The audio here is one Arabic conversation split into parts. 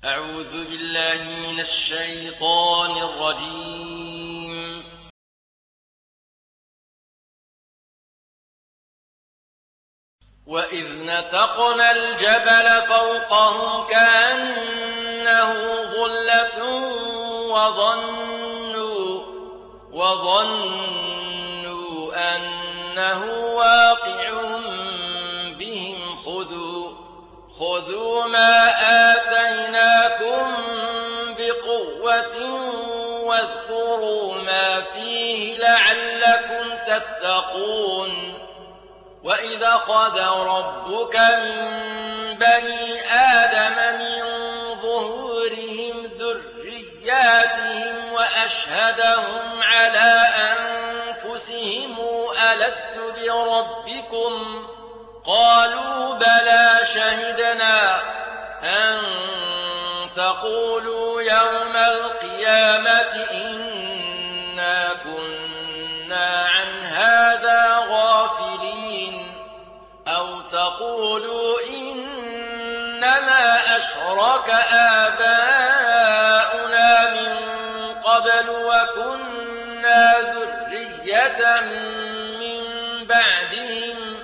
أعوذ بالله من الشيطان الرجيم. وإذ نتقنا الجبل فوقهم كأنه ظلة وظنوا أنه واقع بهم خذوا ما آتيناكم بقوة واذكروا ما فيه لعلكم تتقون. وإذا أخذ ربك من بني آدم من ظهورهم ذرياتهم وأشهدهم على أنفسهم ألست بربكم قالوا بلى شهدنا أن تقولوا يوم القيامة إنا كنا عن هذا غافلين أو تقولوا إنما أشرك آباؤنا من قبل وكنا ذرية من بعدهم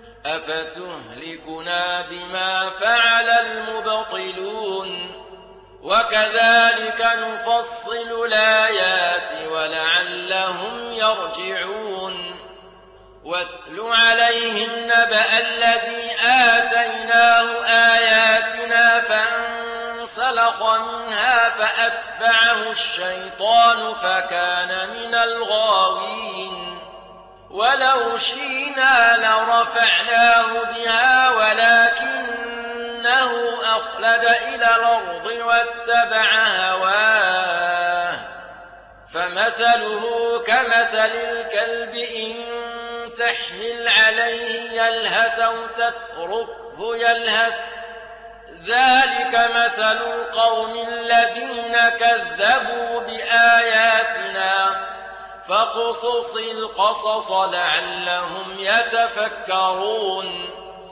أفتهلكنا بما فعل المبطلون وكذلك نفصل الآيات ولعلهم يرجعون. واتل عليهم نبأ الذي آتيناه آياتنا فانسلخ منها فأتبعه الشيطان فكان من الغاوين. ولو شئنا لرفعناه بها ولكنه أخلد إلى الأرض واتبع هواه فمثله كمثل الكلب إن تحمل عليه يلهث أو تتركه يلهث ذلك مثل القوم الذين كذبوا بآياتنا فاقصص القصص لعلهم يتفكرون.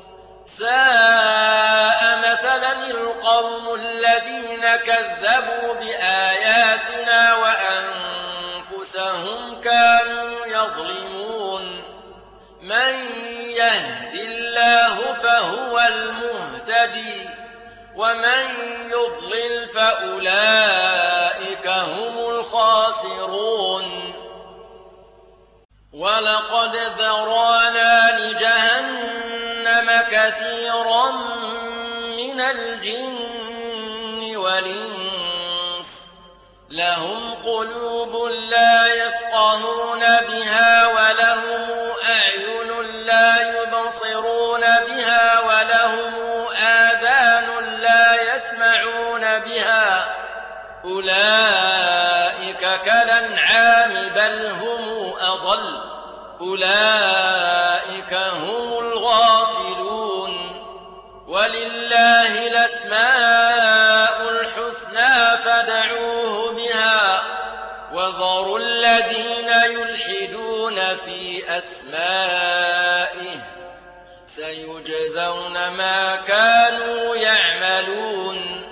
ساء مثلا القوم الذين كذبوا بآياتنا وأنفسهم كانوا يظلمون. من يهد الله فهو المهتدي ومن يضلل فأولئك هم الخاسرون. ولقد ذرانا لجهنم كثيرا من الجن والإنس لهم قلوب لا يفقهون بها ولهم أعين لا يبصرون بها ولهم آذان لا يسمعون بها أولئك كالأنعام بل هم أضل أولئك هم الغافلون. ولله الأسماء الحسنى فادعوه بها وذروا الذين يلحدون في أسمائه سيجزون ما كانوا يعملون.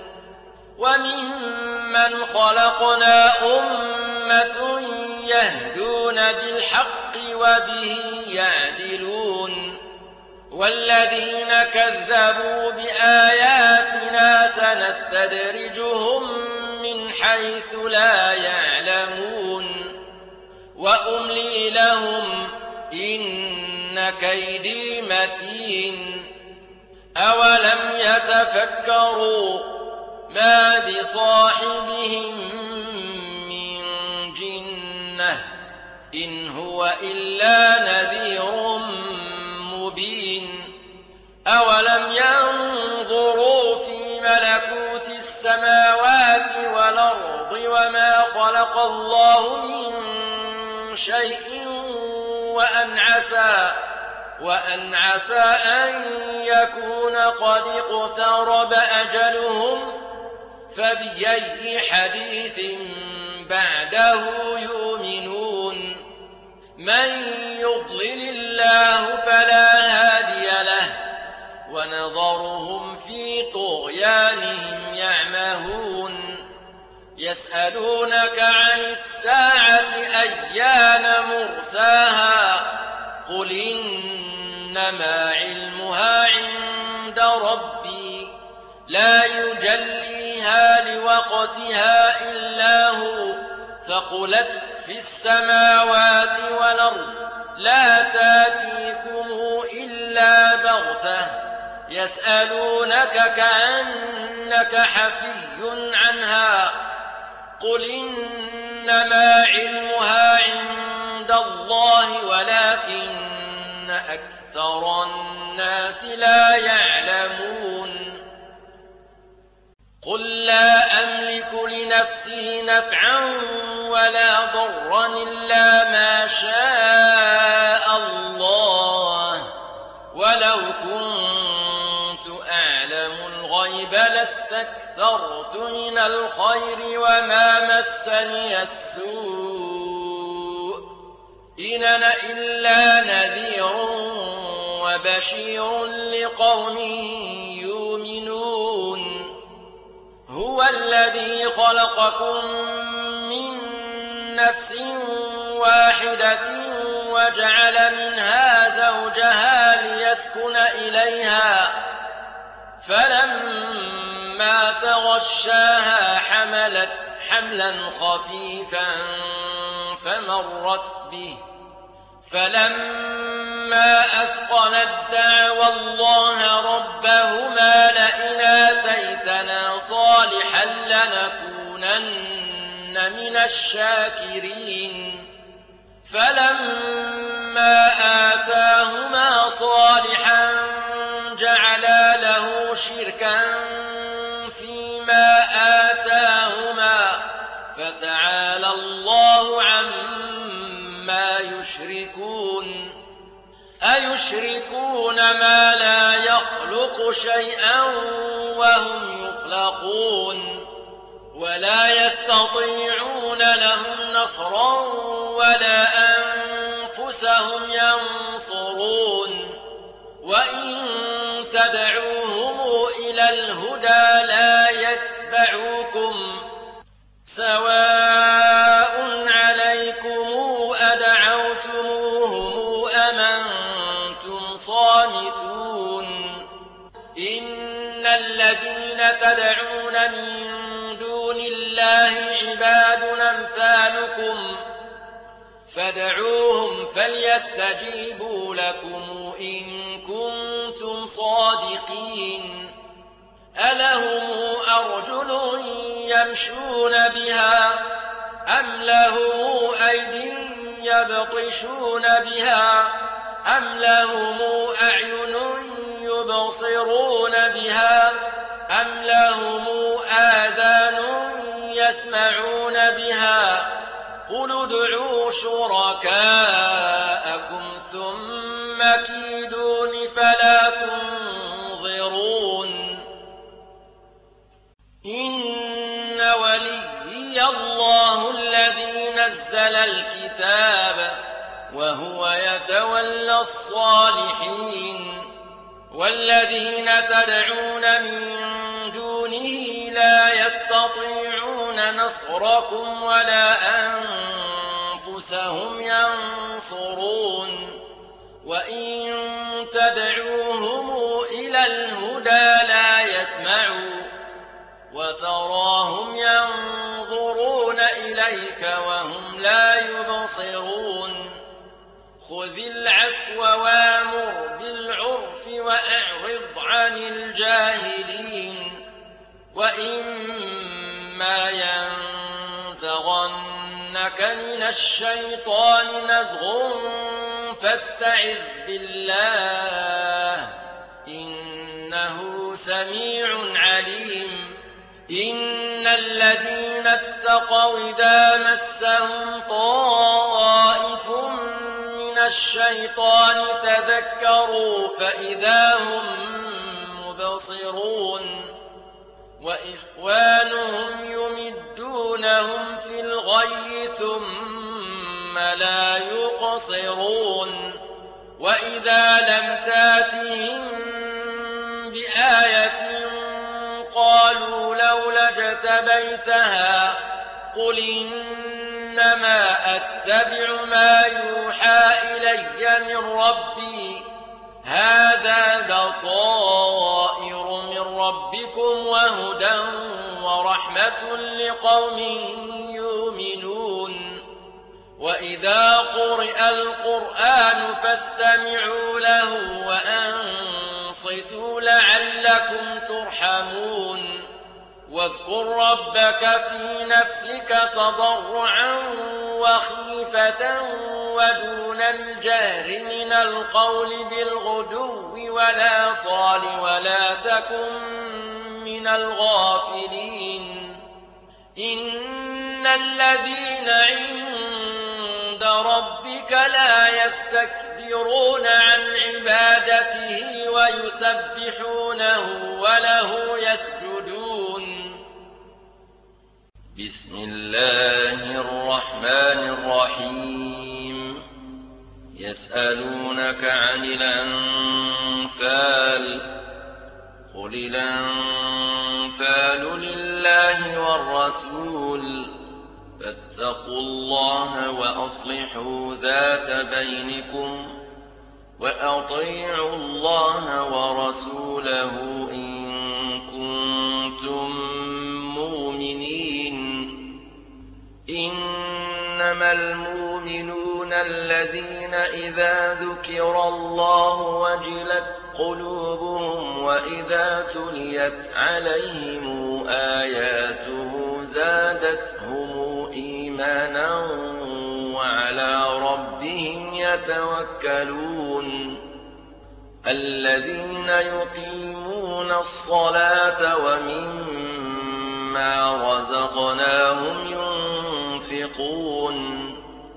وممن خلقنا أمة يهدون بالحق وبه يعدلون. والذين كذبوا بآياتنا سنستدرجهم من حيث لا يعلمون وأملي لهم إن كيدي متين. أولم يتفكروا ما بصاحبهم من جنة إن هو إلا نذير مبين. أولم ينظروا في ملكوت السماوات والأرض وما خلق الله من شيء وأن عسى أن يكون قد اقترب أجلهم فبأي حديث بعده يؤمنون. من يضلل الله فلا هادي له ونذرهم في طغيانهم يعمهون. يسألونك عن الساعة أيان مرساها قل إنما علمها عند ربي لا يجليها لوقتها إلا هو ثقلت في السماوات والأرض لا تاتيكم إلا بغتة يسألونك كأنك حفي عنها قل إنما علمها عند الله ولكن أكثر الناس لا يعلمون قل لا أملك لنفسي نفعا ولا ضرا إلا ما شاء الله ولو كنت أعلم الغيب لاستكثرت من الخير وما مسني السوء إن أنا إلا نذير وبشير لقوم يؤمنون هو الذي خلقكم من نفس واحدة وجعل منها زوجها ليسكن إليها فلما تغشاها حملت حملا خفيفا فمرت به فلما أثقلت دعوا الله ربهما لئن آتيتنا صالحا لنكونن من الشاكرين فلما آتاهما صالحا جعلا له شركا فيما آتاهما فتعالى الله عما يشركون أيشركون ما لا يخلق شيئا وهم يخلقون ولا يستطيعون لهم نصرا ولا أنفسهم ينصرون وإن تدعوهم إلى الهدى لا يتبعوكم سواء عليكم أدعوتموهم أم أنتم صامتون إن الذين تدعون من دون الله عباد أمثالكم فادعوهم فليستجيبوا لكم إن كنتم صادقين ألهم أرجل يمشون بها أم لهم أيدي يبطشون بها أم لهم أعين يبصرون بها أم لهم آذان يسمعون بها قل ادعوا شركاءكم ثم كيدون فلا تنظرون إن وليي الله الذي نزل الكتاب وهو يتولى الصالحين والذين تدعون من دونه لا يستطيعون نصركم ولا أنفسهم ينصرون وإن تدعوهم إلى الهدى لا يسمعوا وتراهم ينظرون إليك وهم لا يبصرون خذ العفو وامر بالعرف وأعرض عن الجاهلين وإما ينزغنك من الشيطان نزغ فاستعذ بالله إنه سميع عليم إن الذين اتقوا إذا مسهم طائف من الشيطان تذكروا فإذا هم مبصرون وإخوانهم يمدونهم في الغي ثم لا يقصرون وإذا لم تاتهم بآية قالوا لولا اجتبيتها قل إنما أتبع ما يوحى إلي من ربي هذا بصائر من ربكم وهدى ورحمة لقوم يؤمنون وإذا قرئ القرآن فاستمعوا له وأنصتوا لعلكم ترحمون واذكر ربك في نفسك تضرعا وخيفة ودون الجهر من القول بالغدو والآصال ولا تكن من الغافلين إن الذين عند ربك لا يستكبرون عن عبادته ويسبحونه وله يسجدون بسم الله الرحمن الرحيم يسألونك عن الأنفال قل الأنفال لله والرسول فاتقوا الله وأصلحوا ذات بينكم وأطيعوا الله ورسوله إن كنتم مؤمنين إنما المؤمنون الذين إذا ذكر الله وجلت قلوبهم وإذا تليت عليهم آياته زادتهم إيمانا وعلى ربهم يتوكلون الذين يقيمون الصلاة ومما رزقناهم ينفقون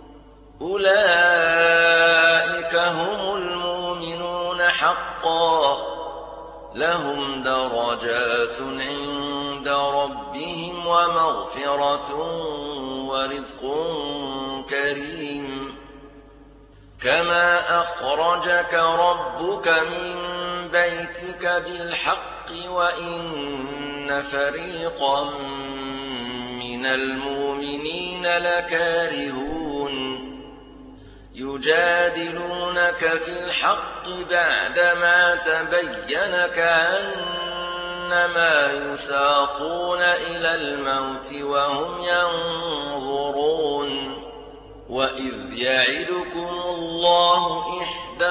أولئك هم المؤمنون حقا لهم درجات عند ربهم ومغفرة ورزق كريم كما أخرجك ربك من بيتك بالحق وإن فريقا من المؤمنين لكارهون يجادلونك في الحق بعدما تبين كأنما يساقون إلى الموت وهم ينظرون وإذ يعدكم الله إحدى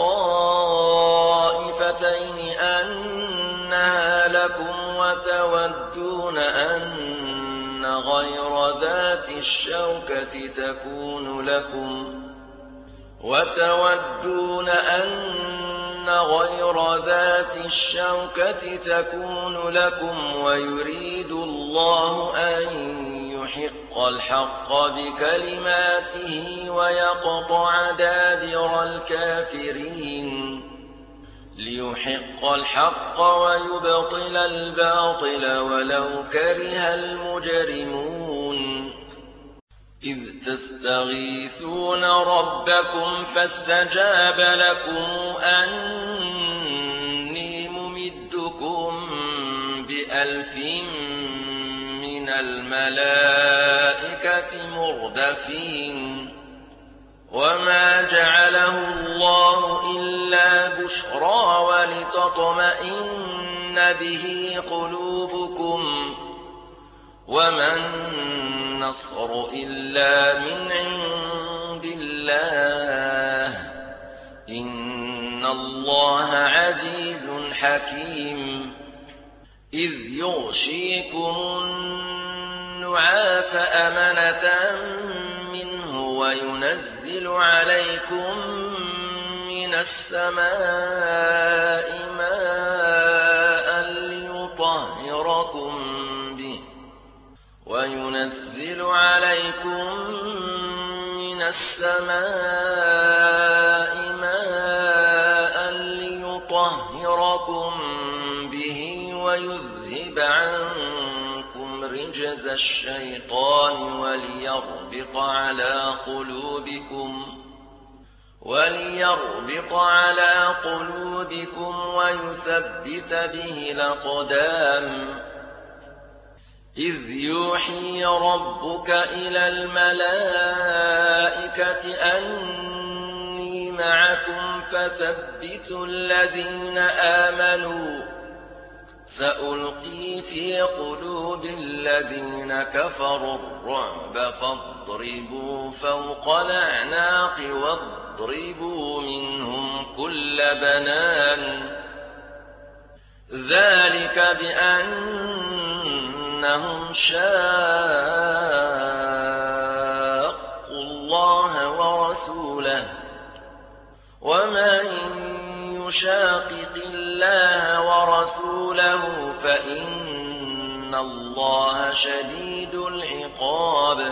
الطائفتين أنها لكم وتودون أن غير ذات الشوكة تكون لكم ويريد الله أن يحق الحق بكلماته ويقطع دابر الكافرين ليحق الحق ويبطل الباطل ولو كره المجرمون إذ تستغيثون ربكم فاستجاب لكم أني ممدكم ب1000 من الملائكة مردفين وما جعله الله إلا بشرى ولتطمئن به قلوبكم وما النصر إلا من عند الله إن الله عزيز حكيم إذ يغشيكم النعاس أمنة منه وينزل عليكم من السماء ماء ليطهركم به ويذهب عنكم رجز الشيطان وليربط على قلوبكم ويثبت به الأقدام إذ يوحي ربك إلى الملائكة أني معكم فثبتوا الذين آمنوا سألقي في قلوب الذين كفروا الرعب فاضربوا فوق الأعناق واضربوا منهم كل بنان ذلك بأنهم شاقوا الله ورسوله ومن يشاقق الله ورسوله فإن الله شديد العقاب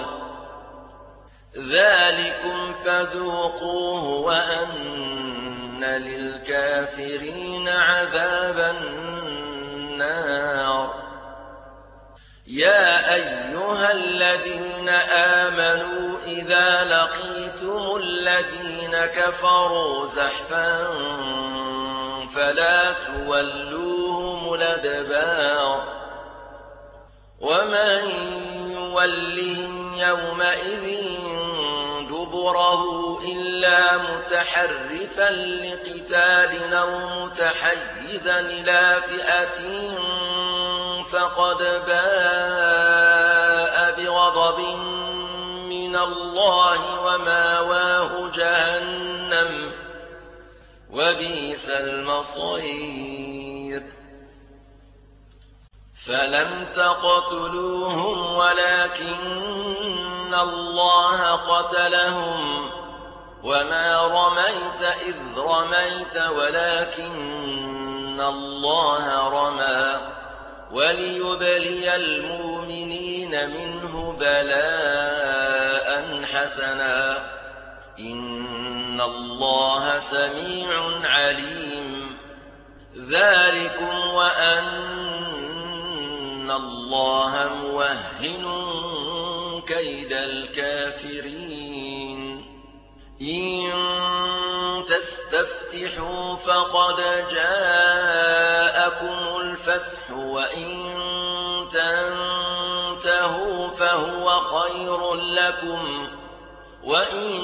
ذلكم فذوقوه وأن للكافرين عذاب النار يا أيها الذين آمنوا إذا لقيتم الذين كفروا زحفا فلا تولوهم الأدبار ومن يولهم يومئذ دبره إلا متحرفا لقتال أو متحيزا إلى فئة فقد باء بغضب من الله وماواه جهنم وبئس المصير فلم تقتلوهم ولكن الله قتلهم وما رميت إذ رميت ولكن الله رمى وليبلي المؤمنين منه بلاء حسنا إن الله سميع عليم ذلكم وأن الله موهن كيد الكافرين إن تستفتحوا فقد جاءكم الفتح وإن تنتهوا فهو خير لكم وإن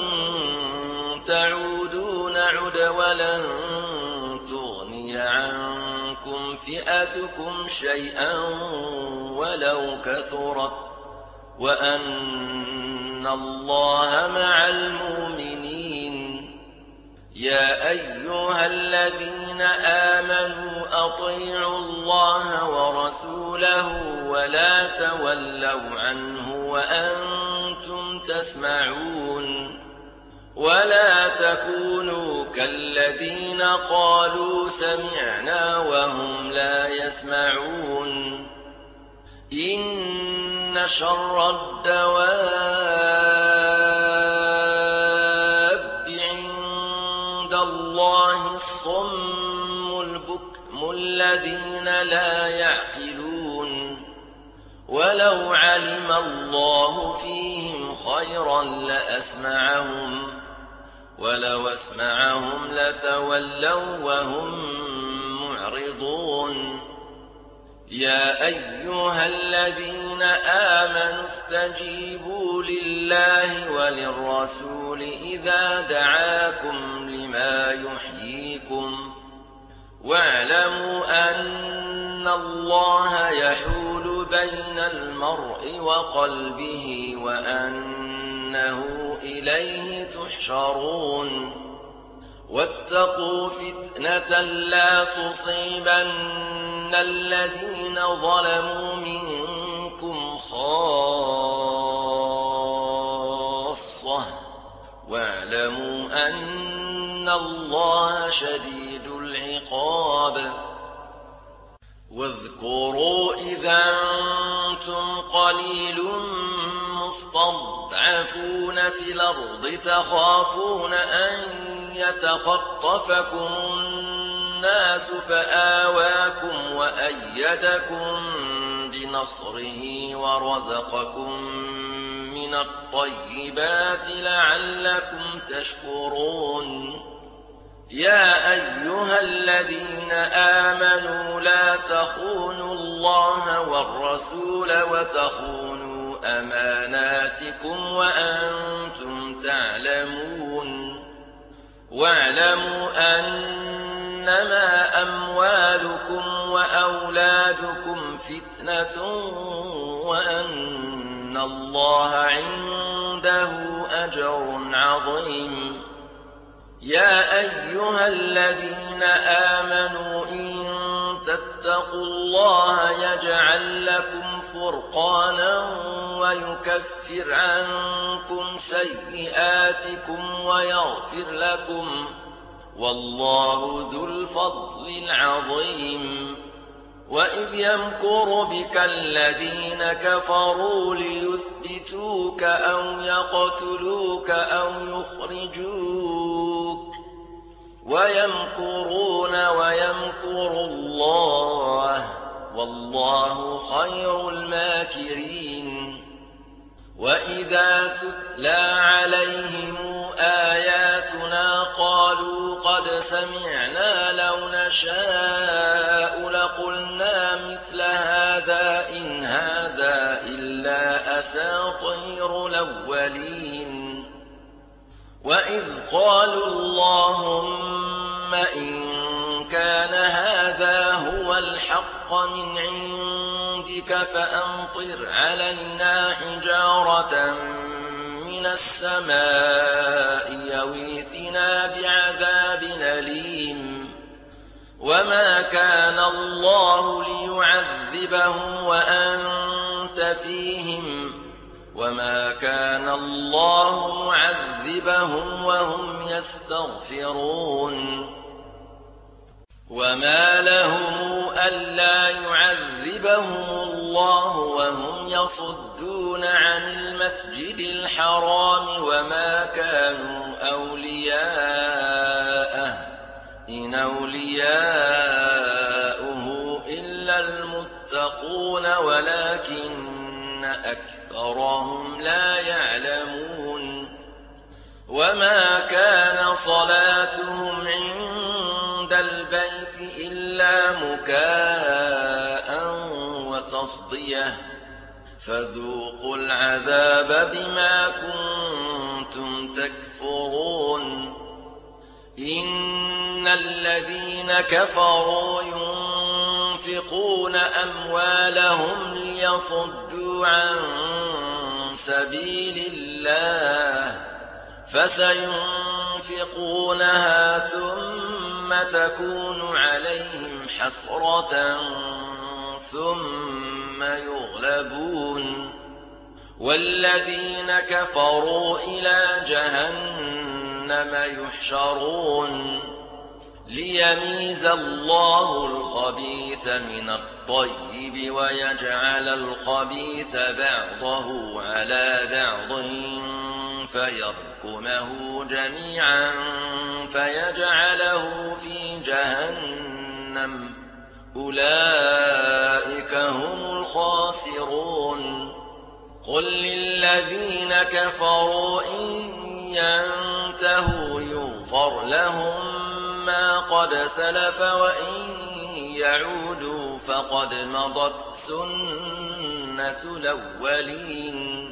تعودوا نعد ولن تغني عنكم فئتكم شيئا ولو كثرت وأن الله مع المؤمنين يا أيها الذين آمنوا أطيعوا الله ورسوله ولا تولوا عنه وأنتم تسمعون ولا تكونوا كالذين قالوا سمعنا وهم لا يسمعون إن شر الدواب عند الله الصم البكم الذين لا يعقلون ولو علم الله فيهم خيرا لأسمعهم ولو أسمعهم لتولوا وهم معرضون يا أيها الذين آمنوا استجيبوا لله وللرسول إذا دعاكم لما يحييكم واعلموا أن الله يحول بين المرء وقلبه وأنه إليه تحشرون واتقوا فتنة لا تصيبن الذين ظلموا منكم خاصة واعلموا أن الله شديد العقاب واذكروا إذا أنتم قليل مستضعفون في الأرض تخافون أن يتخطفكم الناس فآواكم وأيدكم بنصره ورزقكم من الطيبات لعلكم تشكرون يا أيها الذين آمنوا لا تخونوا الله والرسول وتخونوا أماناتكم وأنتم تعلمون واعلموا أنما أموالكم وأولادكم فتنة وأن الله عنده أجر عظيم. يا أيها الذين آمنوا إن تتقوا الله يجعل لكم فرقانا ويكفر عنكم سيئاتكم ويغفر لكم والله ذو الفضل العظيم. وإذ يمكر بك الذين كفروا ليثبتوك أو يقتلوك أو يخرجوك ويمكرون ويمكر الله والله خير الماكرين. وإذا تتلى عليهم آياتنا قالوا قد سمعنا لو نشاء لقلنا مثل هذا إن هذا إلا أساطير الأولين. وإذ قالوا اللهم إن كان هذا هو الحق من عندك فأمطر علينا حجارة من السماء أو ائتنا بعذاب أليم. وما كان الله ليعذبهم وأنت فيهم وما كان الله معذبهم وهم يستغفرون. وما لهم ألا يعذبهم الله وهم يصدون عن المسجد الحرام وما كانوا أولياءه إن أولياؤه إلا المتقون ولكن أكثرهم لا يعلمون. وما كان صلاتهم عند البيت إلا مكاء وتصدية فذوقوا العذاب بما كنتم تكفرون. إن الذين كفروا ينفقون أموالهم ليصدوا عن سبيل الله فسينفقونها ثم تكون عليهم حسرة ثم يغلبون والذين كفروا إلى جهنم يحشرون ليميز الله الخبيث من الطيب ويجعل الخبيث بعضه على بعض فيركمه جميعا فيجعله في جهنم أولئك هم الخاسرون. قل للذين كفروا إن ينتهوا يغفر لهم ما قد سلف وإن يعودوا فقد مضت سنة الأولين.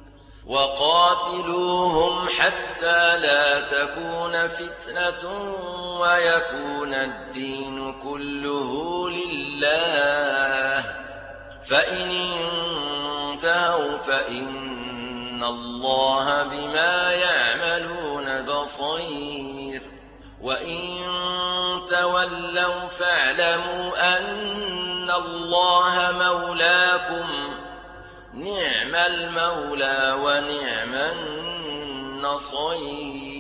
وقاتلوهم حتى لا تكون فتنة ويكون الدين كله لله فإن انتهوا فإن الله بما يعملون بصير. وإن تولوا فاعلموا أن الله مولاكم نعم المولى ونعم النصير.